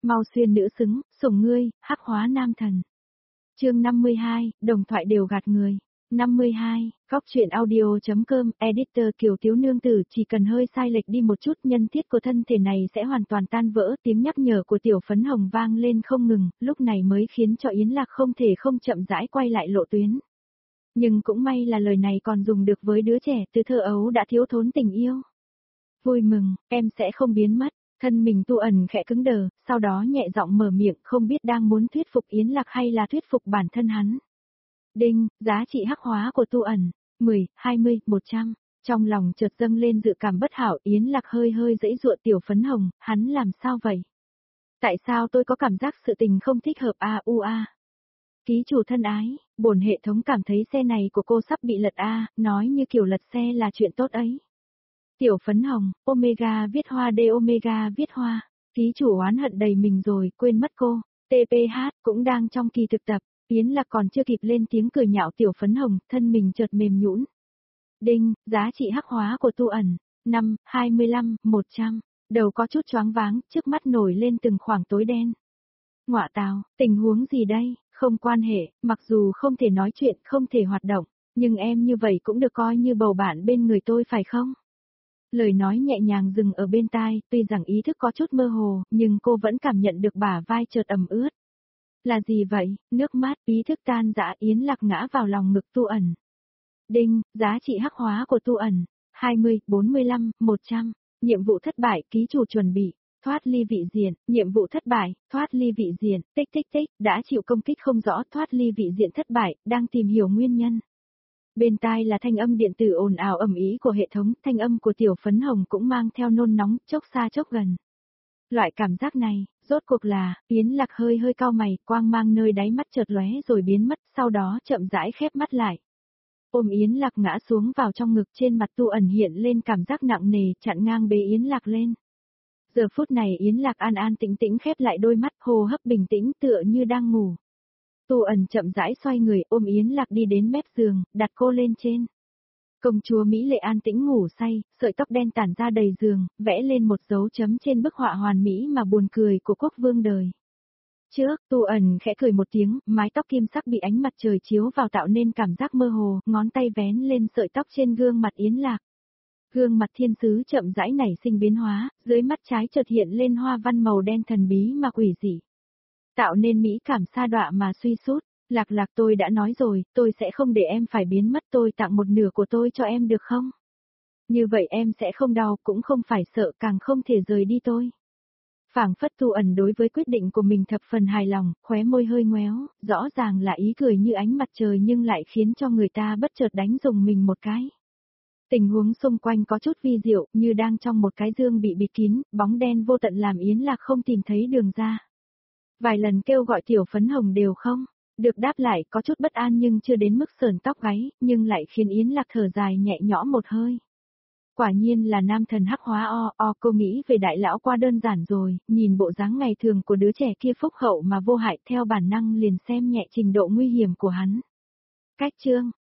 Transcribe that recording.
Mau xuyên nữ xứng, sủng ngươi, hắc hóa nam thần. Chương 52, đồng thoại đều gạt người. 52, góc truyện audio.com, editor Kiều Thiếu Nương Tử, chỉ cần hơi sai lệch đi một chút nhân thiết của thân thể này sẽ hoàn toàn tan vỡ, tiếng nhắc nhở của tiểu phấn hồng vang lên không ngừng, lúc này mới khiến cho Yến Lạc không thể không chậm rãi quay lại lộ tuyến. Nhưng cũng may là lời này còn dùng được với đứa trẻ từ thơ ấu đã thiếu thốn tình yêu. Vui mừng, em sẽ không biến mất. Thân mình Tu Ẩn khẽ cứng đờ, sau đó nhẹ giọng mở miệng, không biết đang muốn thuyết phục Yến Lạc hay là thuyết phục bản thân hắn. Đinh, giá trị hắc hóa của Tu Ẩn, 10, 20, 100. Trong lòng chợt dâng lên dự cảm bất hảo, Yến Lạc hơi giãy giụa tiểu phấn hồng, hắn làm sao vậy? Tại sao tôi có cảm giác sự tình không thích hợp a? Ký chủ thân ái, bổn hệ thống cảm thấy xe này của cô sắp bị lật nói như kiểu lật xe là chuyện tốt ấy. Tiểu phấn hồng, Omega viết hoa D Omega viết hoa, ký chủ oán hận đầy mình rồi, quên mất cô, TPH cũng đang trong kỳ thực tập, Yến Lạc còn chưa kịp lên tiếng cười nhạo tiểu phấn hồng, thân mình chợt mềm nhũn. Đinh, giá trị hắc hóa của Tu Ẩn, 5, 25, 100, đầu có chút choáng váng, trước mắt nổi lên từng khoảng tối đen. Ngọa tào, tình huống gì đây, không quan hệ, mặc dù không thể nói chuyện, không thể hoạt động, nhưng em như vậy cũng được coi như bầu bạn bên người tôi phải không? Lời nói nhẹ nhàng dừng ở bên tai, tuy rằng ý thức có chút mơ hồ, nhưng cô vẫn cảm nhận được bả vai chợt ẩm ướt. Là gì vậy? Nước mắt, ý thức tan rã, Yến Lạc ngã vào lòng ngực Tu Ẩn. Đinh, giá trị hắc hóa của Tu Ẩn, 20, 45, 100. Nhiệm vụ thất bại, ký chủ chuẩn bị, thoát ly vị diện, nhiệm vụ thất bại, thoát ly vị diện, tích, đã chịu công kích không rõ, thoát ly vị diện thất bại, đang tìm hiểu nguyên nhân. Bên tai là thanh âm điện tử ồn ào ầm ĩ của hệ thống, thanh âm của tiểu phấn hồng cũng mang theo nôn nóng, chốc xa chốc gần. Loại cảm giác này, rốt cuộc là, Yến Lạc hơi cau mày, quang mang nơi đáy mắt chợt lóe rồi biến mất, sau đó chậm rãi khép mắt lại. Ôm Yến Lạc ngã xuống vào trong ngực, trên mặt Tu Ẩn hiện lên cảm giác nặng nề, chặn ngang bế Yến Lạc lên. Giờ phút này Yến Lạc an tĩnh khép lại đôi mắt, hô hấp bình tĩnh tựa như đang ngủ. Tu Ẩn chậm rãi xoay người, ôm Yến Lạc đi đến mép giường, đặt cô lên trên. Công chúa Mỹ lệ an tĩnh ngủ say, sợi tóc đen tản ra đầy giường, vẽ lên một dấu chấm trên bức họa hoàn mỹ mà buồn cười của quốc vương đời. Trước, Tu Ẩn khẽ cười một tiếng, mái tóc kim sắc bị ánh mặt trời chiếu vào tạo nên cảm giác mơ hồ, ngón tay vén lên sợi tóc trên gương mặt Yến Lạc. Gương mặt thiên sứ chậm rãi nảy sinh biến hóa, dưới mắt trái chợt hiện lên hoa văn màu đen thần bí mà quỷ dị. Tạo nên mỹ cảm sa đọa mà suy sút. Lạc tôi đã nói rồi, tôi sẽ không để em phải biến mất, tôi tặng một nửa của tôi cho em được không? Như vậy em sẽ không đau, cũng không phải sợ, càng không thể rời đi tôi. Phảng phất Tu Ẩn đối với quyết định của mình thập phần hài lòng, khóe môi hơi ngoéo, rõ ràng là ý cười như ánh mặt trời nhưng lại khiến cho người ta bất chợt đánh rùng mình một cái. Tình huống xung quanh có chút vi diệu, như đang trong một cái dương bị bịt kín, bóng đen vô tận làm Yến Lạc không tìm thấy đường ra. Vài lần kêu gọi tiểu phấn hồng đều không được đáp lại, có chút bất an nhưng chưa đến mức sờn tóc gáy, nhưng lại khiến Yến Lạc thở dài nhẹ nhõm một hơi. Quả nhiên là nam thần hắc hóa cô nghĩ về đại lão qua đơn giản rồi, nhìn bộ dáng ngày thường của đứa trẻ kia phúc hậu mà vô hại, theo bản năng liền xem nhẹ trình độ nguy hiểm của hắn. Cách chương,